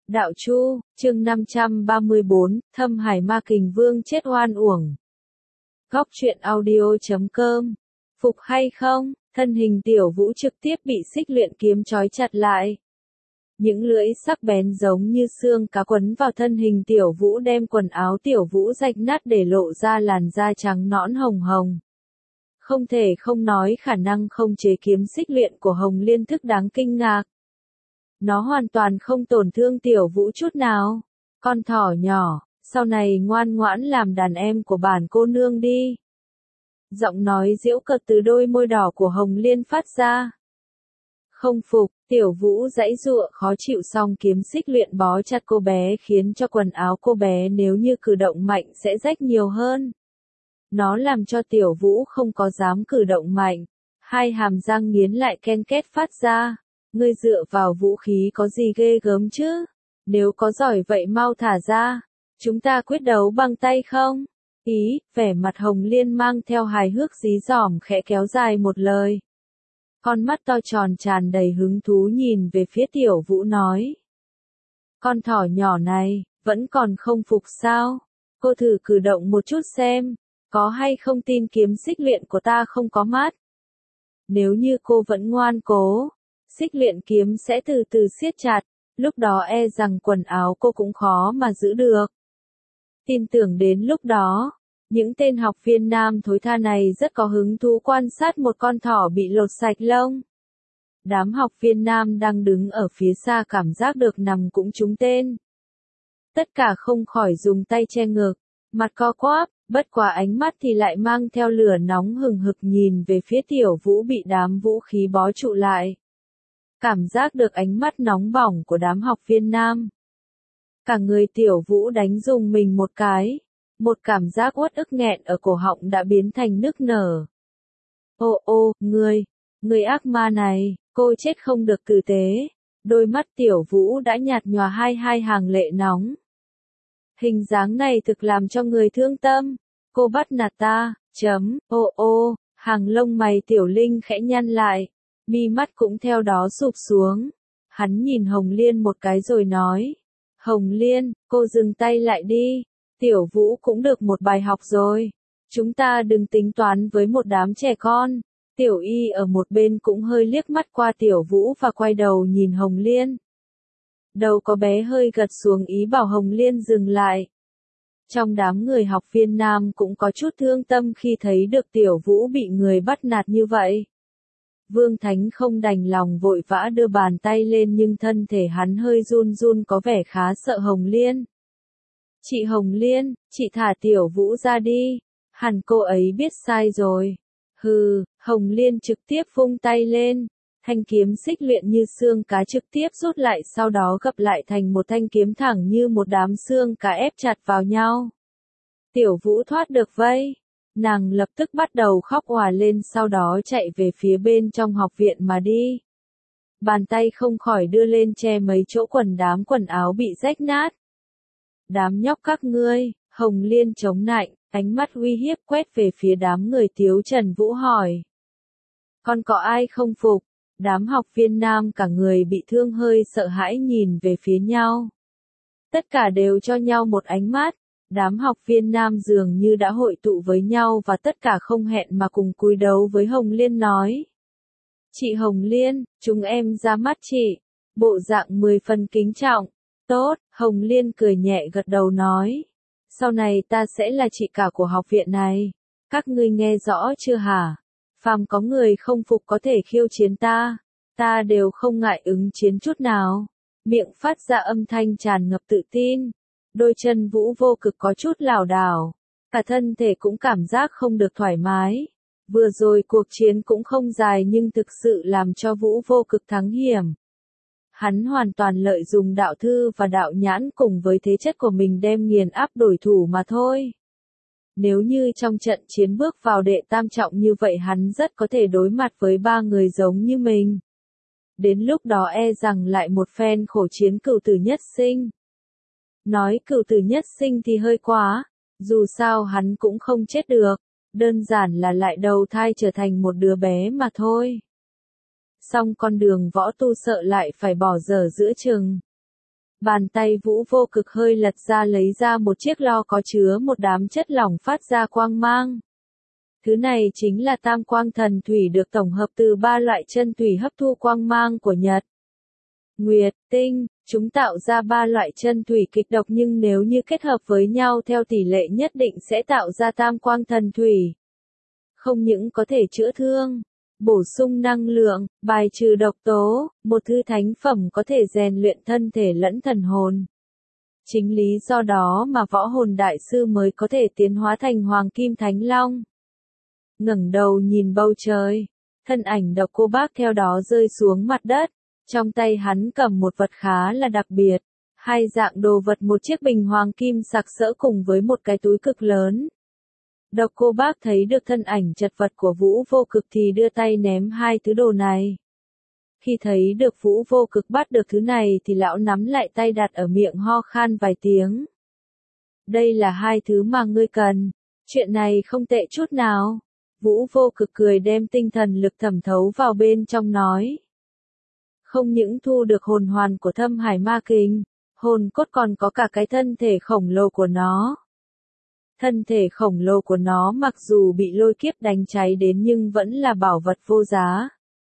Đạo Chu, chương 534, Thâm Hải Ma Kình Vương chết oan uổng. Góc truyện audio.com. Phục hay không? Thân hình Tiểu Vũ trực tiếp bị xích luyện kiếm trói chặt lại. Những lưỡi sắc bén giống như xương cá quấn vào thân hình Tiểu Vũ, đem quần áo Tiểu Vũ rách nát để lộ ra làn da trắng nõn hồng hồng. Không thể không nói khả năng không chế kiếm xích luyện của Hồng Liên Thức đáng kinh ngạc. Nó hoàn toàn không tổn thương Tiểu Vũ chút nào. Con thỏ nhỏ, sau này ngoan ngoãn làm đàn em của bản cô nương đi. Giọng nói giễu cợt từ đôi môi đỏ của Hồng Liên phát ra. Không phục, Tiểu Vũ giãy giụa khó chịu, xong kiếm xích luyện bó chặt cô bé khiến cho quần áo cô bé nếu như cử động mạnh sẽ rách nhiều hơn. Nó làm cho Tiểu Vũ không có dám cử động mạnh. Hai hàm răng nghiến lại ken két phát ra. Ngươi dựa vào vũ khí có gì ghê gớm chứ? Nếu có giỏi vậy mau thả ra. Chúng ta quyết đấu bằng tay không? Vẻ mặt Hồng Liên mang theo hài hước dí dỏm khẽ kéo dài một lời. Con mắt to tròn tràn đầy hứng thú nhìn về phía Tiểu Vũ nói. Con thỏ nhỏ này, vẫn còn không phục sao? Cô thử cử động một chút xem, có hay không tin kiếm xích luyện của ta không có mát? Nếu như cô vẫn ngoan cố, xích luyện kiếm sẽ từ từ siết chặt, lúc đó e rằng quần áo cô cũng khó mà giữ được. Tin tưởng đến lúc đó, những tên học viên nam thối tha này rất có hứng thú quan sát một con thỏ bị lột sạch lông. Đám học viên nam đang đứng ở phía xa cảm giác được nằm cũng trúng tên. Tất cả không khỏi dùng tay che ngực, mặt co quắp, bất quá ánh mắt thì lại mang theo lửa nóng hừng hực nhìn về phía Tiểu Vũ bị đám vũ khí bó trụ lại. Cảm giác được ánh mắt nóng bỏng của đám học viên nam. Cả người Tiểu Vũ đánh rùng mình một cái. Một cảm giác uất ức nghẹn ở cổ họng đã biến thành nức nở. Ô, người ác ma này, cô chết không được tử tế. Đôi mắt Tiểu Vũ đã nhạt nhòa hai hàng lệ nóng. Hình dáng này thực làm cho người thương tâm. Cô bắt nạt ta, hàng lông mày Tiểu Linh khẽ nhăn lại. Mi mắt cũng theo đó sụp xuống. Hắn nhìn Hồng Liên một cái rồi nói. Hồng Liên, cô dừng tay lại đi. Tiểu Vũ cũng được một bài học rồi. Chúng ta đừng tính toán với một đám trẻ con. Tiểu Y ở một bên cũng hơi liếc mắt qua Tiểu Vũ và quay đầu nhìn Hồng Liên. Đầu có bé hơi gật xuống ý bảo Hồng Liên dừng lại. Trong đám người học viên nam cũng có chút thương tâm khi thấy được Tiểu Vũ bị người bắt nạt như vậy. Vương Thánh không đành lòng vội vã đưa bàn tay lên, nhưng thân thể hắn hơi run run có vẻ khá sợ Hồng Liên. Chị Hồng Liên, chị thả Tiểu Vũ ra đi. Hẳn cô ấy biết sai rồi. Hồng Liên trực tiếp vung tay lên. Thanh kiếm xích luyện như xương cá trực tiếp rút lại, sau đó gập lại thành một thanh kiếm thẳng như một đám xương cá ép chặt vào nhau. Tiểu Vũ thoát được vây. Nàng lập tức bắt đầu khóc òa lên, sau đó chạy về phía bên trong học viện mà đi. Bàn tay không khỏi đưa lên che mấy chỗ đám quần áo bị rách nát. Đám nhóc các ngươi, Hồng Liên chống nạnh, ánh mắt uy hiếp quét về phía đám người Tiếu Trần Vũ hỏi. Còn có ai không phục? Đám học viên nam cả người bị thương hơi sợ hãi nhìn về phía nhau. Tất cả đều cho nhau một ánh mắt. Đám học viên nam dường như đã hội tụ với nhau và tất cả không hẹn mà cùng cúi đầu với Hồng Liên nói. Chị Hồng Liên, chúng em ra mắt chị. Bộ dạng 10 phần kính trọng. Tốt, Hồng Liên cười nhẹ gật đầu nói. Sau này ta sẽ là chị cả của học viện này. Các ngươi nghe rõ chưa hả? Phàm có người không phục có thể khiêu chiến ta. Ta đều không ngại ứng chiến chút nào. Miệng phát ra âm thanh tràn ngập tự tin. Đôi chân Vũ vô cực có chút lảo đảo. Cả thân thể cũng cảm giác không được thoải mái. Vừa rồi cuộc chiến cũng không dài nhưng thực sự làm cho Vũ vô cực thắng hiểm. Hắn hoàn toàn lợi dụng đạo thư và đạo nhãn cùng với thế chất của mình đem nghiền áp đối thủ mà thôi. Nếu như trong trận chiến bước vào đệ tam trọng như vậy hắn rất có thể đối mặt với 3 người giống như mình. Đến lúc đó e rằng lại một phen khổ chiến cửu tử nhất sinh. Nói cửu tử nhất sinh thì hơi quá, dù sao hắn cũng không chết được, đơn giản là lại đầu thai trở thành một đứa bé mà thôi. Song con đường võ tu sợ lại phải bỏ dở giữa chừng. Bàn tay Vũ Vô Cực hơi lật ra lấy ra một chiếc lo có chứa một đám chất lỏng phát ra quang mang. Thứ này chính là tam quang thần thủy được tổng hợp từ 3 loại chân thủy hấp thu quang mang của Nhật, Nguyệt, Tinh. Chúng tạo ra 3 loại chân thủy kịch độc nhưng nếu như kết hợp với nhau theo tỷ lệ nhất định sẽ tạo ra tam quang thần thủy. Không những có thể chữa thương, bổ sung năng lượng, bài trừ độc tố, một thứ thánh phẩm có thể rèn luyện thân thể lẫn thần hồn. Chính lý do đó mà võ hồn đại sư mới có thể tiến hóa thành Hoàng Kim Thánh Long. Ngẩng đầu nhìn bầu trời, thân ảnh Độc Cô Bác theo đó rơi xuống mặt đất, trong tay hắn cầm một vật khá là đặc biệt, hai dạng đồ vật, một chiếc bình hoàng kim sặc sỡ cùng với một cái túi cực lớn. Độc Cô Bác thấy được thân ảnh chật vật của Vũ Vô Cực thì đưa tay ném hai thứ đồ này. Khi thấy được Vũ Vô Cực bắt được thứ này thì lão nắm lại tay đặt ở miệng ho khan vài tiếng. Đây là hai thứ mà ngươi cần, chuyện này không tệ chút nào. Vũ Vô Cực cười đem tinh thần lực thẩm thấu vào bên trong nói. Không những thu được hồn hoàn của Thâm Hải Ma Kình, hồn cốt còn có cả cái thân thể khổng lồ của nó. Thân thể khổng lồ của nó mặc dù bị lôi kiếp đánh cháy đến nhưng vẫn là bảo vật vô giá.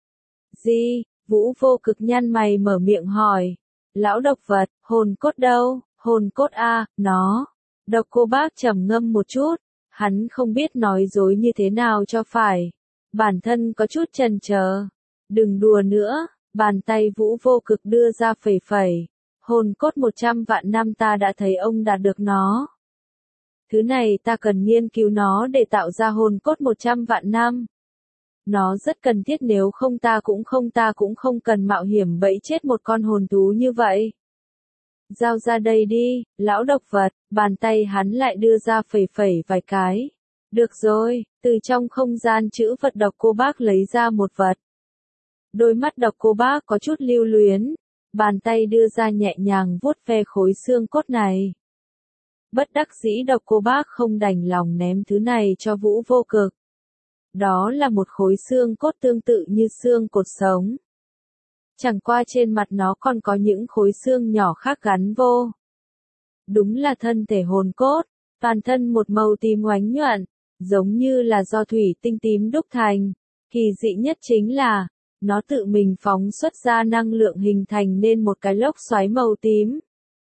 Gì? Vũ Vô Cực nhăn mày mở miệng hỏi. Lão độc vật, hồn cốt đâu? Hồn cốt a, nó. Độc Cô Bác trầm ngâm một chút, hắn không biết nói dối như thế nào cho phải. Bản thân có chút chần chờ. Đừng đùa nữa, bàn tay Vũ Vô Cực đưa ra phẩy phẩy. Hồn cốt 100 vạn năm ta đã thấy ông đạt được nó. Thứ này ta cần nghiên cứu nó để tạo ra hồn cốt 100 vạn năm. Nó rất cần thiết, nếu không ta cũng không cần mạo hiểm bẫy chết một con hồn thú như vậy. Giao ra đây đi, lão độc vật, bàn tay hắn lại đưa ra phẩy phẩy vài cái. Được rồi, từ trong không gian trữ vật Độc Cô Bác lấy ra một vật. Đôi mắt Độc Cô Bác có chút lưu luyến, bàn tay đưa ra nhẹ nhàng vuốt ve khối xương cốt này. Bất đắc dĩ Độc Cô Bác không đành lòng ném thứ này cho Vũ Vô Cực. Đó là một khối xương cốt tương tự như xương cột sống. Chẳng qua trên mặt nó còn có những khối xương nhỏ khác gắn vô. Đúng là thân thể hồn cốt, toàn thân một màu tím oánh nhuận, giống như là do thủy tinh tím đúc thành. Kỳ dị nhất chính là, nó tự mình phóng xuất ra năng lượng hình thành nên một cái lốc xoáy màu tím.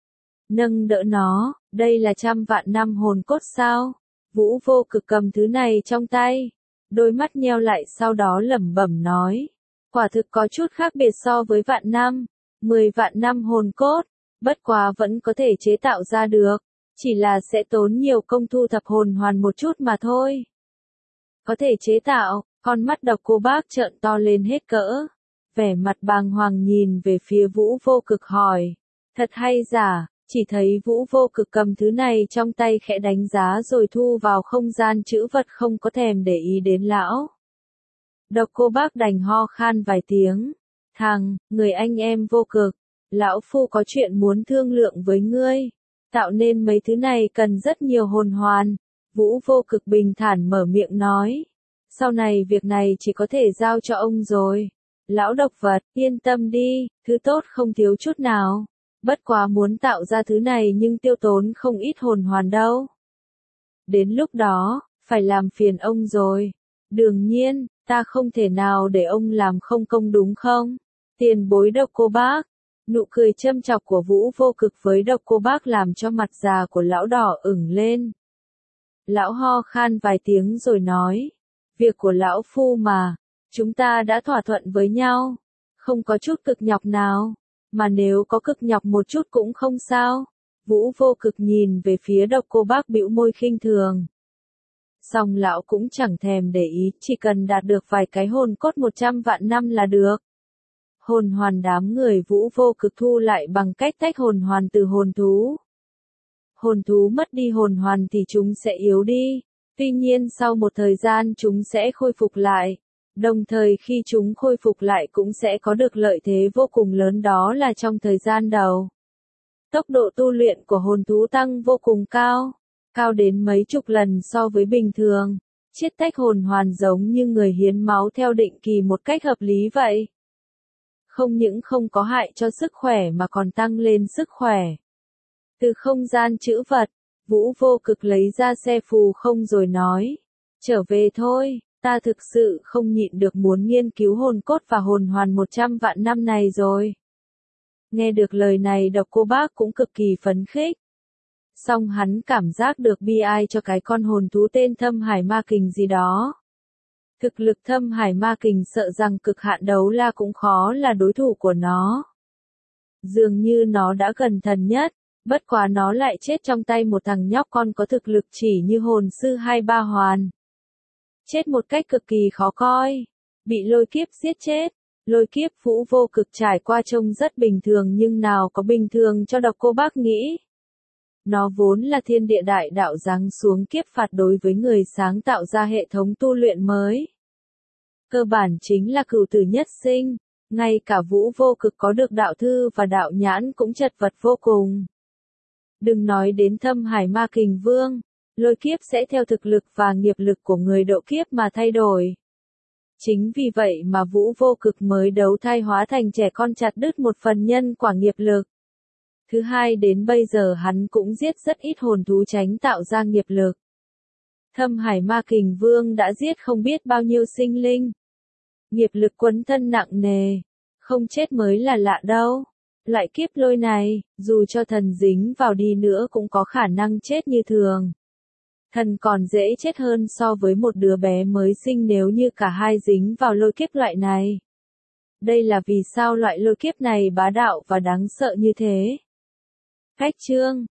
Nâng đỡ nó, đây là 100 vạn năm hồn cốt sao? Vũ Vô Cực cầm thứ này trong tay, đôi mắt nheo lại sau đó lẩm bẩm nói. Quả thực có chút khác biệt so với vạn năm, 10 vạn năm hồn cốt, bất quá vẫn có thể chế tạo ra được, chỉ là sẽ tốn nhiều công thu thập hồn hoàn một chút mà thôi. Có thể chế tạo, con mắt Độc Cô Bác trợn to lên hết cỡ, vẻ mặt bàng hoàng nhìn về phía Vũ Vô Cực hỏi, thật hay giả? Chỉ thấy Vũ Vô Cực cầm thứ này trong tay khẽ đánh giá rồi thu vào không gian trữ vật, không có thèm để ý đến lão. Độc Cô Bác đành ho khan vài tiếng. Người anh em Vô Cực, lão phu có chuyện muốn thương lượng với ngươi. Tạo nên mấy thứ này cần rất nhiều hồn hoàn. Vũ Vô Cực bình thản mở miệng nói. Sau này việc này chỉ có thể giao cho ông rồi. Lão độc vật, yên tâm đi, thứ tốt không thiếu chút nào. Bất quá muốn tạo ra thứ này nhưng tiêu tốn không ít hồn hoàn đâu. Đến lúc đó, phải làm phiền ông rồi. Đương nhiên, ta không thể nào để ông làm không công đúng không? Tiền bối Độc Cô Bác. Nụ cười châm chọc của Vũ Vô Cực với Độc Cô Bác làm cho mặt già của lão đỏ ửng lên. Lão ho khan vài tiếng rồi nói. Việc của lão phu mà, chúng ta đã thỏa thuận với nhau. Không có chút cực nhọc nào. Mà nếu có cực nhọc một chút cũng không sao. Vũ Vô Cực nhìn về phía Độc Cô Bác bĩu môi khinh thường. Song lão cũng chẳng thèm để ý, chỉ cần đạt được vài cái hồn cốt 100 vạn năm là được. Hồn hoàn đám người Vũ Vô Cực thu lại bằng cách tách hồn hoàn từ hồn thú. Hồn thú mất đi hồn hoàn thì chúng sẽ yếu đi, tuy nhiên sau một thời gian chúng sẽ khôi phục lại. Đồng thời khi chúng khôi phục lại cũng sẽ có được lợi thế vô cùng lớn, đó là trong thời gian đầu. Tốc độ tu luyện của hồn thú tăng vô cùng cao, cao đến mấy chục lần so với bình thường. Chiết tách hồn hoàn giống như người hiến máu theo định kỳ một cách hợp lý vậy. không những không có hại cho sức khỏe mà còn tăng lên sức khỏe. Từ không gian trữ vật, Vũ Vô Cực lấy ra xe phù không rồi nói, trở về thôi, ta thực sự không nhịn được muốn nghiên cứu hồn cốt và hồn hoàn 100 vạn năm này rồi. Nghe được lời này Độc Cô Bác cũng cực kỳ phấn khích. Song hắn cảm giác được bi ai cho cái con hồn thú tên Thâm Hải Ma Kình gì đó. Thực lực Thâm Hải Ma Kình sợ rằng cực hạn đấu la cũng khó là đối thủ của nó. Dường như nó đã gần thần nhất, bất quá nó lại chết trong tay một thằng nhóc con có thực lực chỉ như hồn sư 2-3 hoàn. Chết một cách cực kỳ khó coi, bị lôi kiếp giết chết. Lôi kiếp Vũ Vô Cực trải qua trông rất bình thường nhưng nào có bình thường cho Độc Cô Bác nghĩ. Nó vốn là thiên địa đại đạo giáng xuống kiếp phạt đối với người sáng tạo ra hệ thống tu luyện mới. Cơ bản chính là cửu tử nhất sinh, ngay cả Vũ Vô Cực có được đạo thư và đạo nhãn cũng chật vật vô cùng. Đừng nói đến Thâm Hải Ma Kình Vương, lôi kiếp sẽ theo thực lực và nghiệp lực của người độ kiếp mà thay đổi. Chính vì vậy mà Vũ Vô Cực mới đấu thai hóa thành trẻ con chặt đứt một phần nhân quả nghiệp lực. Thứ hai đến bây giờ hắn cũng giết rất ít hồn thú tránh tạo ra nghiệp lực. Thâm Hải Ma Kình Vương đã giết không biết bao nhiêu sinh linh. Nghiệp lực quấn thân nặng nề, không chết mới là lạ đâu. Loại kiếp lôi này, dù cho thần dính vào đi nữa cũng có khả năng chết như thường. Thần còn dễ chết hơn so với một đứa bé mới sinh nếu như cả hai dính vào lôi kiếp loại này. Đây là vì sao loại lôi kiếp này bá đạo và đáng sợ như thế. Khách chương